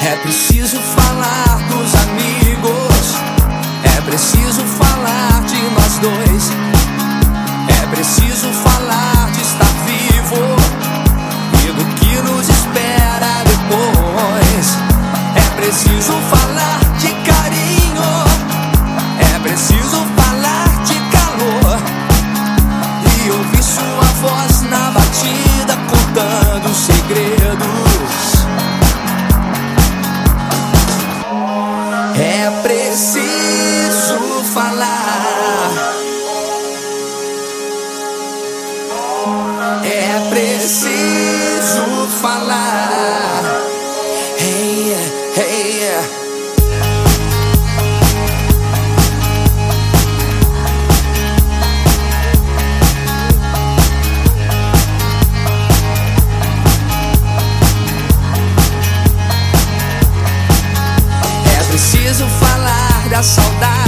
É preciso falar dos amigos, é preciso falar de nós dois, é preciso falar de estar vivo e do que nos espera depois. É preciso falar de carinho, é preciso falar de calor e ouvir sua voz na batida contando segredos. É preciso falar, é preciso falar. Hey, hey. É preciso falar da saudade